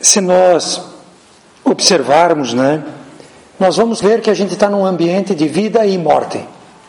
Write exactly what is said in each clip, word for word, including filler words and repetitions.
se nós observarmos, né, nós vamos ver que a gente está num ambiente de vida e morte.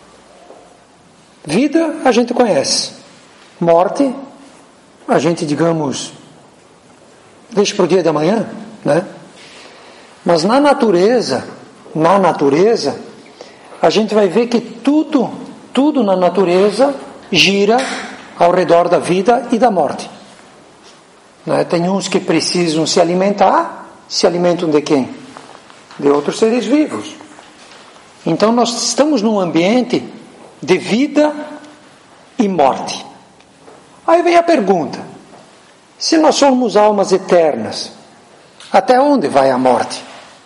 Vida a gente conhece, morte a gente, digamos, deixa para o dia de amanhã, né? Mas na natureza, na natureza, a gente vai ver que tudo, tudo na natureza gira ao redor da vida e da morte. Né? Tem uns que precisam se alimentar, se alimentam de quem? De outros seres vivos. Então nós estamos num ambiente de vida e morte. Aí vem a pergunta: se nós somos almas eternas, até onde vai a morte?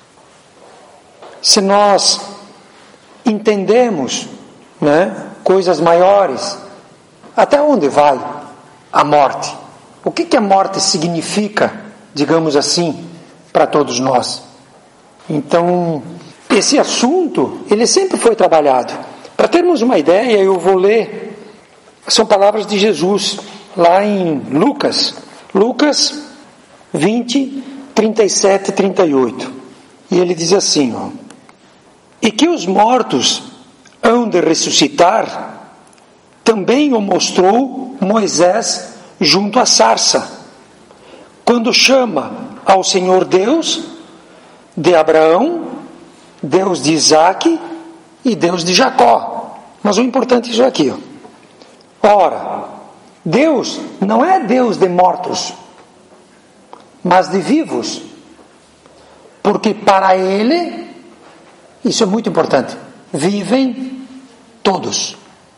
Se nós entendemos, né, coisas maiores, até onde vai a morte? O que que a morte significa, digamos assim, para todos nós? Então, esse assunto, ele sempre foi trabalhado. Para termos uma ideia, eu vou ler, são palavras de Jesus, lá em Lucas, Lucas vinte, trinta e sete e trinta e oito. E ele diz assim, ó: e que os mortos hão de ressuscitar, também o mostrou Moisés junto à sarça, quando chama ao Senhor Deus de Abraão, Deus de Isaque e Deus de Jacó. Mas o importante é isso aqui, ó. Ora, Deus não é Deus de mortos, mas de vivos, porque para Ele, isso é muito importante, vivem todos.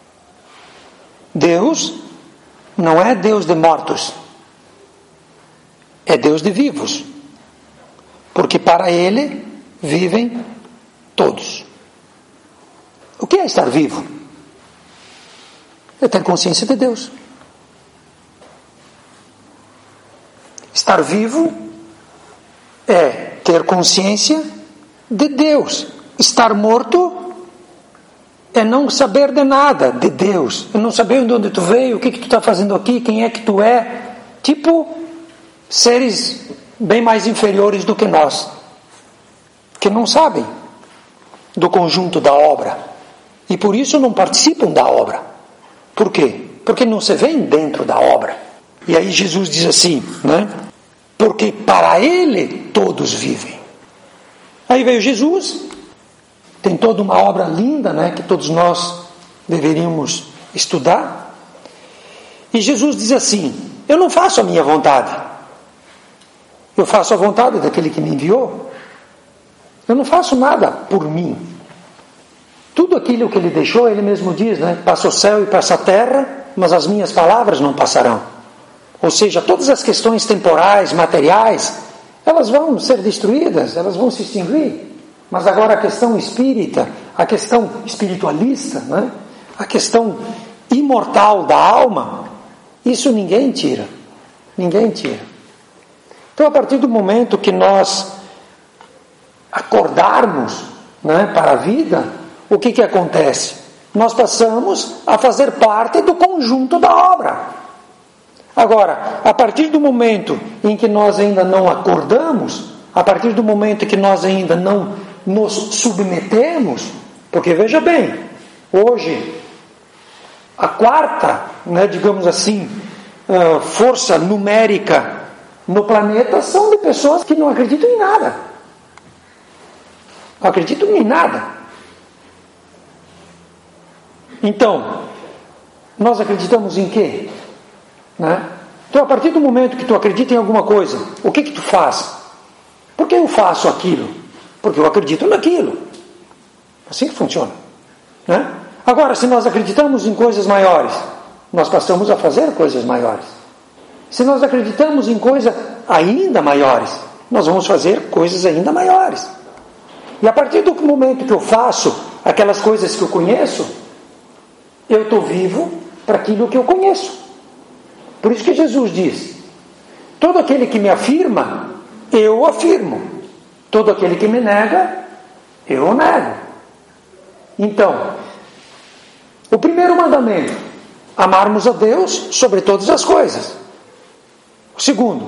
Deus não é Deus de mortos, é Deus de vivos, porque para Ele vivem todos. O que é estar vivo? É ter consciência de Deus. Estar vivo é ter consciência de Deus. Estar morto é não saber de nada de Deus, é não saber de onde tu veio, o que que tu está fazendo aqui, quem é que tu é. Tipo seres bem mais inferiores do que nós, que não sabem do conjunto da obra e por isso não participam da obra. Por quê? Porque não se veem dentro da obra. E aí Jesus diz assim, né? Porque para Ele todos vivem. Aí veio Jesus, tem toda uma obra linda, né, que todos nós deveríamos estudar. E Jesus diz assim: eu não faço a minha vontade, eu faço a vontade daquele que me enviou. Eu não faço nada por mim. Tudo aquilo que Ele deixou, Ele mesmo diz, né? Passa o céu e passa a terra, mas as minhas palavras não passarão. Ou seja, todas as questões temporais, materiais, elas vão ser destruídas, elas vão se extinguir. Mas agora a questão espírita, a questão espiritualista, né? A questão imortal da alma, isso ninguém tira. Ninguém tira. Então, a partir do momento que nós acordarmos, né, para a vida, o que que acontece? Nós passamos a fazer parte do conjunto da obra. Agora, a partir do momento em que nós ainda não acordamos, a partir do momento que nós ainda não nos submetemos, porque veja bem, hoje a quarta, né, digamos assim, uh, força numérica no planeta são de pessoas que não acreditam em nada. Não acreditam em nada. Então, nós acreditamos em quê? Né? Então, a partir do momento que tu acredita em alguma coisa, o que que tu faz? Por que eu faço aquilo? Porque eu acredito naquilo. Assim que funciona, né? Agora, se nós acreditamos em coisas maiores, nós passamos a fazer coisas maiores. Se nós acreditamos em coisas ainda maiores, nós vamos fazer coisas ainda maiores. E a partir do momento que eu faço aquelas coisas que eu conheço, eu estou vivo para aquilo que eu conheço. Por isso que Jesus diz: todo aquele que me afirma, eu o afirmo. Todo aquele que me nega, eu o nego. Então, o primeiro mandamento, amarmos a Deus sobre todas as coisas. O segundo,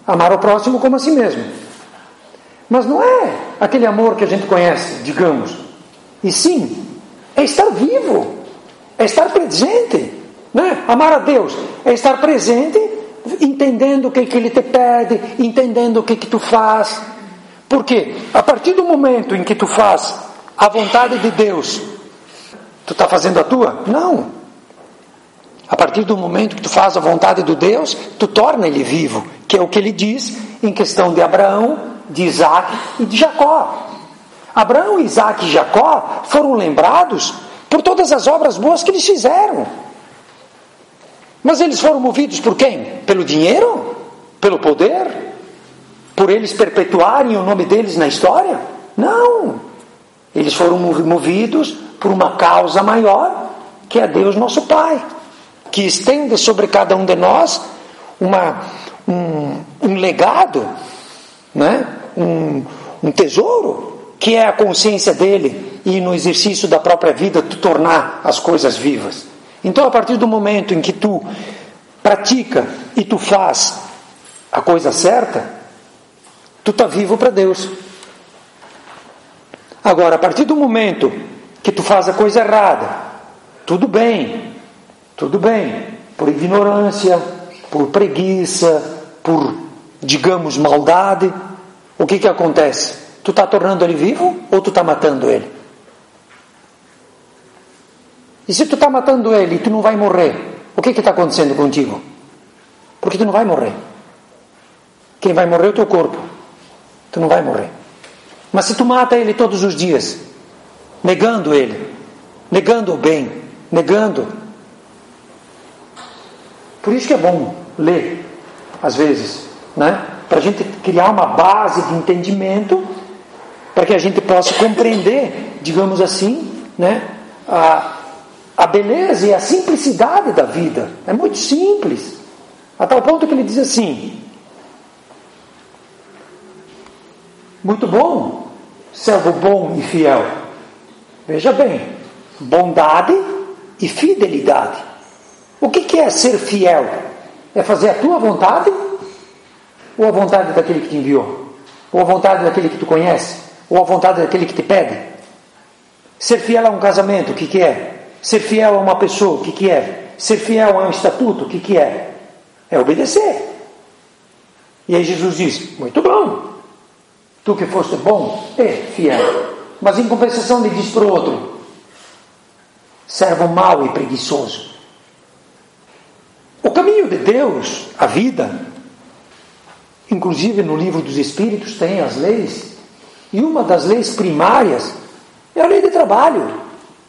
Amar o próximo como a si mesmo. Mas não é aquele amor que a gente conhece, digamos. E sim, é estar vivo, é estar presente. Né? Amar a Deus é estar presente, entendendo o que, que Ele te pede, entendendo o que, que tu faz. Porque a partir do momento em que tu faz a vontade de Deus, tu está fazendo a tua? Não. A partir do momento que tu faz a vontade do Deus, tu torna Ele vivo, que é o que Ele diz em questão de Abraão, de Isaac e de Jacó. Abraão, Isaac e Jacó foram lembrados por todas as obras boas que eles fizeram. Mas eles foram movidos por quem? Pelo dinheiro? Pelo poder? Por eles perpetuarem o nome deles na história? Não. Eles foram movidos por uma causa maior, que é Deus nosso Pai, que estende sobre cada um de nós uma, um, um legado, né? um, um tesouro, que é a consciência dele, e no exercício da própria vida tu tornar as coisas vivas. Então, a partir do momento em que tu pratica e tu faz a coisa certa, tu está vivo para Deus. Agora, a partir do momento que tu faz a coisa errada, tudo bem, tudo bem, por ignorância, por preguiça, por, digamos, maldade, o que que acontece? Tu está tornando ele vivo ou tu está matando ele? E se tu está matando ele e tu não vai morrer, o que está acontecendo contigo? Porque tu não vai morrer. Quem vai morrer é o teu corpo. Tu não vai morrer. Mas se tu mata ele todos os dias, negando ele, negando o bem, negando. Por isso que é bom ler, às vezes, né? Para a gente criar uma base de entendimento, para que a gente possa compreender, digamos assim, né? a A beleza e a simplicidade da vida. É muito simples. A tal ponto que ele diz assim: muito bom, servo bom e fiel. Veja bem, bondade e fidelidade. O que que é ser fiel? É fazer a tua vontade? Ou a vontade daquele que te enviou? Ou a vontade daquele que tu conhece? Ou a vontade daquele que te pede? Ser fiel a um casamento, o que que é? Ser fiel a uma pessoa, o que que é? Ser fiel a um estatuto, o que que é? É obedecer. E aí Jesus diz: muito bom, tu que foste bom e fiel. Mas em compensação ele diz para o outro: servo mau e preguiçoso. O caminho de Deus, a vida, inclusive no livro dos Espíritos tem as leis, e uma das leis primárias é a lei de trabalho.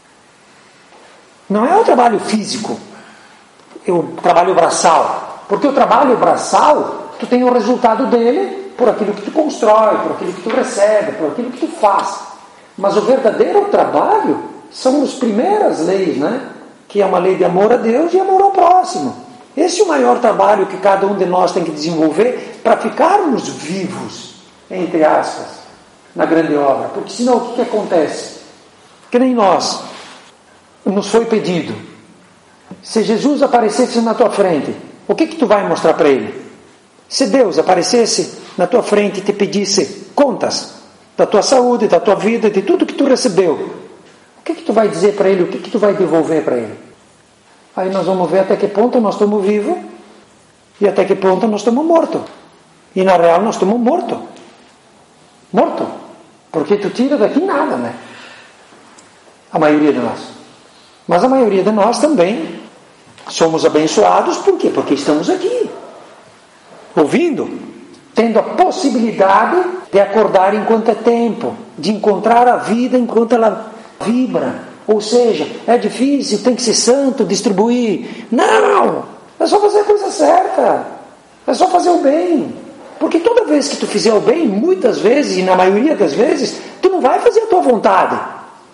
Não é o trabalho físico, é o trabalho braçal. Porque o trabalho braçal, tu tem o resultado dele por aquilo que tu constrói, por aquilo que tu recebe, por aquilo que tu faz. Mas o verdadeiro trabalho são as primeiras leis, né? Que é uma lei de amor a Deus e amor ao próximo. Esse é o maior trabalho que cada um de nós tem que desenvolver para ficarmos vivos, entre aspas, na grande obra. Porque senão o que, que acontece? Que nem nós. Nos foi pedido: se Jesus aparecesse na tua frente, o que que tu vai mostrar para ele? Se Deus aparecesse na tua frente e te pedisse contas da tua saúde, da tua vida, de tudo que tu recebeu, o que que tu vai dizer para ele? O que que tu vai devolver para ele? Aí nós vamos ver até que ponto nós estamos vivos e até que ponto nós estamos mortos. E na real nós estamos mortos. Morto. Porque tu tira daqui nada, né? A maioria de nós. Mas a maioria de nós também somos abençoados. Por quê? Porque estamos aqui, ouvindo, tendo a possibilidade de acordar enquanto é tempo, de encontrar a vida enquanto ela vibra. Ou seja, é difícil, tem que ser santo, distribuir. Não! É só fazer a coisa certa. É só fazer o bem. Porque toda vez que tu fizer o bem, muitas vezes, e na maioria das vezes, tu não vai fazer a tua vontade.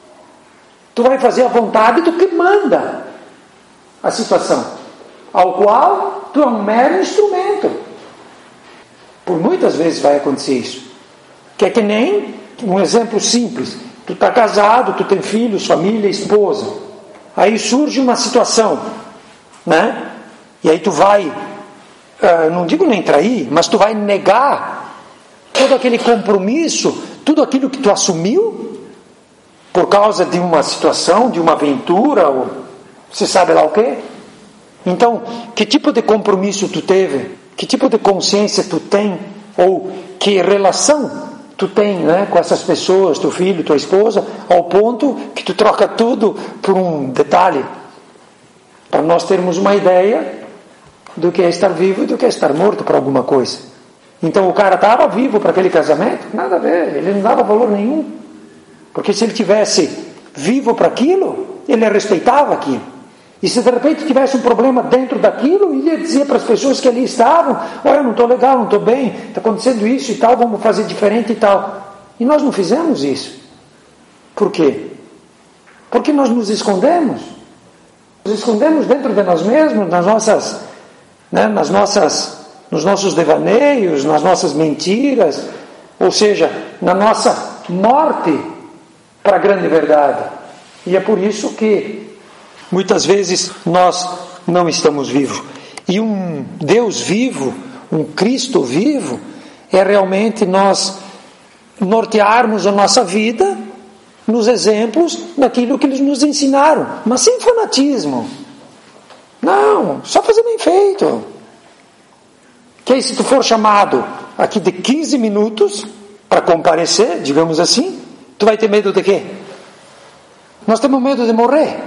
Tu vai fazer a vontade do que manda a situação, ao qual tu é um mero instrumento. Por muitas vezes vai acontecer isso. Que é que nem um exemplo simples. Tu está casado, tu tem filhos, família, esposa. Aí surge uma situação, né? E aí tu vai uh, não digo nem trair, mas tu vai negar todo aquele compromisso, tudo aquilo que tu assumiu por causa de uma situação, de uma aventura, ou você sabe lá o quê? Então, que tipo de compromisso tu teve? Que tipo de consciência tu tem? Ou que relação tu tem, né, com essas pessoas, teu filho, tua esposa, ao ponto que tu troca tudo por um detalhe? Para nós termos uma ideia do que é estar vivo e do que é estar morto para alguma coisa. Então o cara estava vivo para aquele casamento? Nada a ver, ele não dava valor nenhum. Porque se ele tivesse vivo para aquilo, ele respeitava aquilo. E se de repente tivesse um problema dentro daquilo, ele ia dizer para as pessoas que ali estavam: olha, eu não estou legal, não estou bem, está acontecendo isso e tal, vamos fazer diferente e tal. E nós não fizemos isso. Por quê? Porque nós nos escondemos. Nos escondemos dentro de nós mesmos, nas nossas, né, nas nossas, nos nossos devaneios, nas nossas mentiras, ou seja, na nossa morte para a grande verdade. E é por isso que muitas vezes nós não estamos vivos. E um Deus vivo, um Cristo vivo, é realmente nós nortearmos a nossa vida nos exemplos daquilo que eles nos ensinaram, mas sem fanatismo. Não, só fazer bem feito. Que aí, se tu for chamado aqui de quinze minutos para comparecer, digamos assim, tu vai ter medo de quê? Nós temos medo de morrer.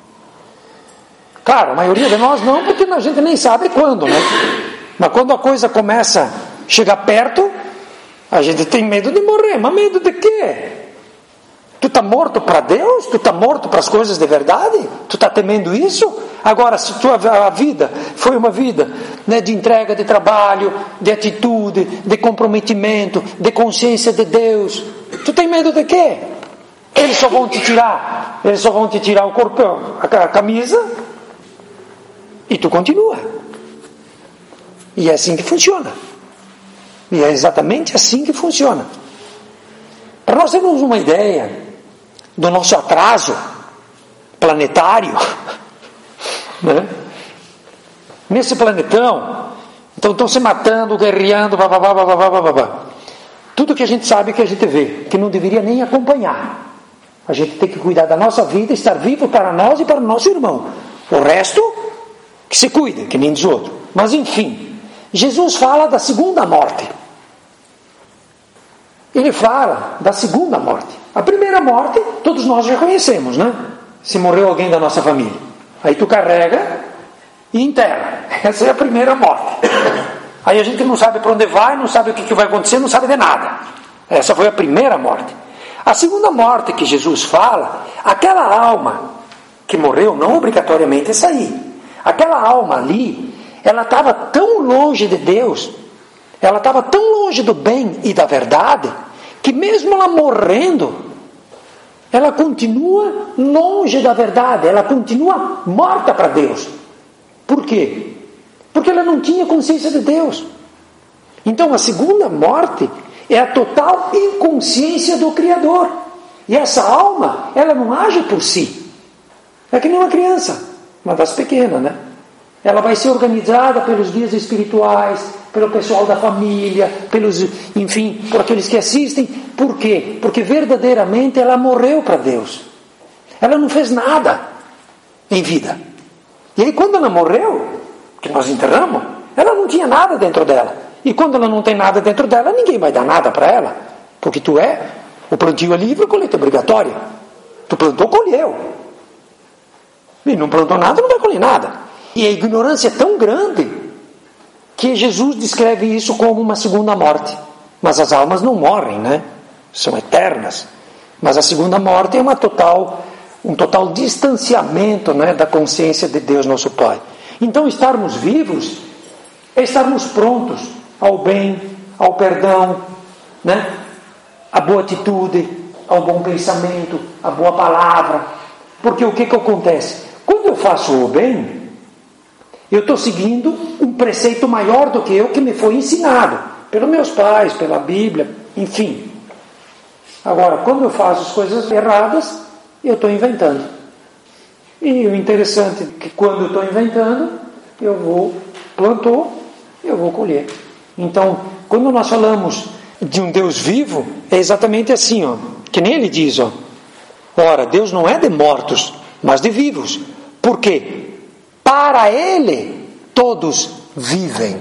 Claro, a maioria de nós não, porque a gente nem sabe quando, né? Mas quando a coisa começa a chegar perto, a gente tem medo de morrer. Mas medo de quê? Tu está morto para Deus? Tu está morto para as coisas de verdade? Tu está temendo isso? Agora, se tua a vida foi uma vida, né, de entrega de trabalho, de atitude, de comprometimento, de consciência de Deus, tu tem medo de quê? Eles só vão te tirar, eles só vão te tirar o corpão, a camisa, e tu continua. E é assim que funciona. E é exatamente assim que funciona. Para nós termos uma ideia do nosso atraso planetário, né? Nesse planetão, então estão se matando, guerreando, blá, blá, blá, blá, blá, blá, blá. Tudo que a gente sabe, que a gente vê, que não deveria nem acompanhar. A gente tem que cuidar da nossa vida, estar vivo para nós e para o nosso irmão. O resto, que se cuide, que nem diz outro. Mas enfim, Jesus fala da segunda morte. Ele fala da segunda morte. A primeira morte, todos nós já conhecemos, né? Se morreu alguém da nossa família. Aí tu carrega e enterra. Essa é a primeira morte. Aí a gente não sabe para onde vai, não sabe o que vai acontecer, não sabe de nada. Essa foi a primeira morte. A segunda morte que Jesus fala, aquela alma que morreu, não obrigatoriamente é sair. Aquela alma ali, ela estava tão longe de Deus, ela estava tão longe do bem e da verdade, que mesmo ela morrendo, ela continua longe da verdade, ela continua morta para Deus. Por quê? Porque ela não tinha consciência de Deus. Então a segunda morte é a total inconsciência do Criador. E essa alma, ela não age por si. É que nem uma criança, uma das pequenas, né? Ela vai ser organizada pelos guias espirituais, pelo pessoal da família, pelos, enfim, por aqueles que assistem. Por quê? Porque verdadeiramente ela morreu para Deus. Ela não fez nada em vida. E aí quando ela morreu, que nós enterramos, ela não tinha nada dentro dela. E quando ela não tem nada dentro dela, ninguém vai dar nada para ela. Porque tu é, o plantio é livre, a colheita é obrigatória. Tu plantou, colheu. E não plantou nada, não vai colher nada. E a ignorância é tão grande que Jesus descreve isso como uma segunda morte. Mas as almas não morrem, né? São eternas. Mas a segunda morte é uma total, um total distanciamento, né, da consciência de Deus, nosso Pai. Então, estarmos vivos é estarmos prontos ao bem, ao perdão, né? À boa atitude, ao bom pensamento, à boa palavra. Porque o que que acontece? Quando eu faço o bem, eu estou seguindo um preceito maior do que eu, que me foi ensinado pelos meus pais, pela Bíblia, enfim. Agora, quando eu faço as coisas erradas, eu estou inventando. E o interessante é que quando eu estou inventando, eu vou, plantou, eu vou colher. Então, quando nós falamos de um Deus vivo, é exatamente assim, ó, que nem ele diz, ó, ora, Deus não é de mortos, mas de vivos. Por quê? Para Ele todos vivem.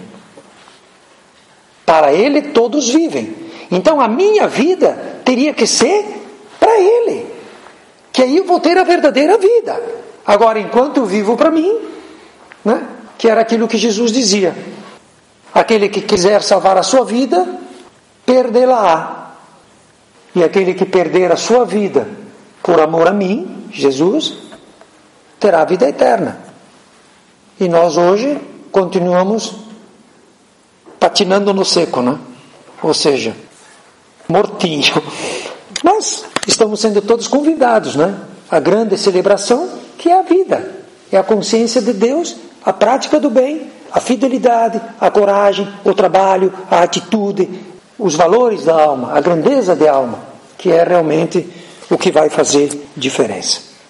Para Ele todos vivem. Então a minha vida teria que ser para Ele, que aí eu vou ter a verdadeira vida. Agora, enquanto eu vivo para mim, né, que era aquilo que Jesus dizia, aquele que quiser salvar a sua vida, perdê-la-á. E aquele que perder a sua vida por amor a mim, Jesus, terá a vida eterna. E nós hoje continuamos patinando no seco, né? Ou seja, mortinho. Mas estamos sendo todos convidados, né? A grande celebração que é a vida, é a consciência de Deus, a prática do bem, a fidelidade, a coragem, o trabalho, a atitude, os valores da alma, a grandeza da alma, que é realmente o que vai fazer diferença.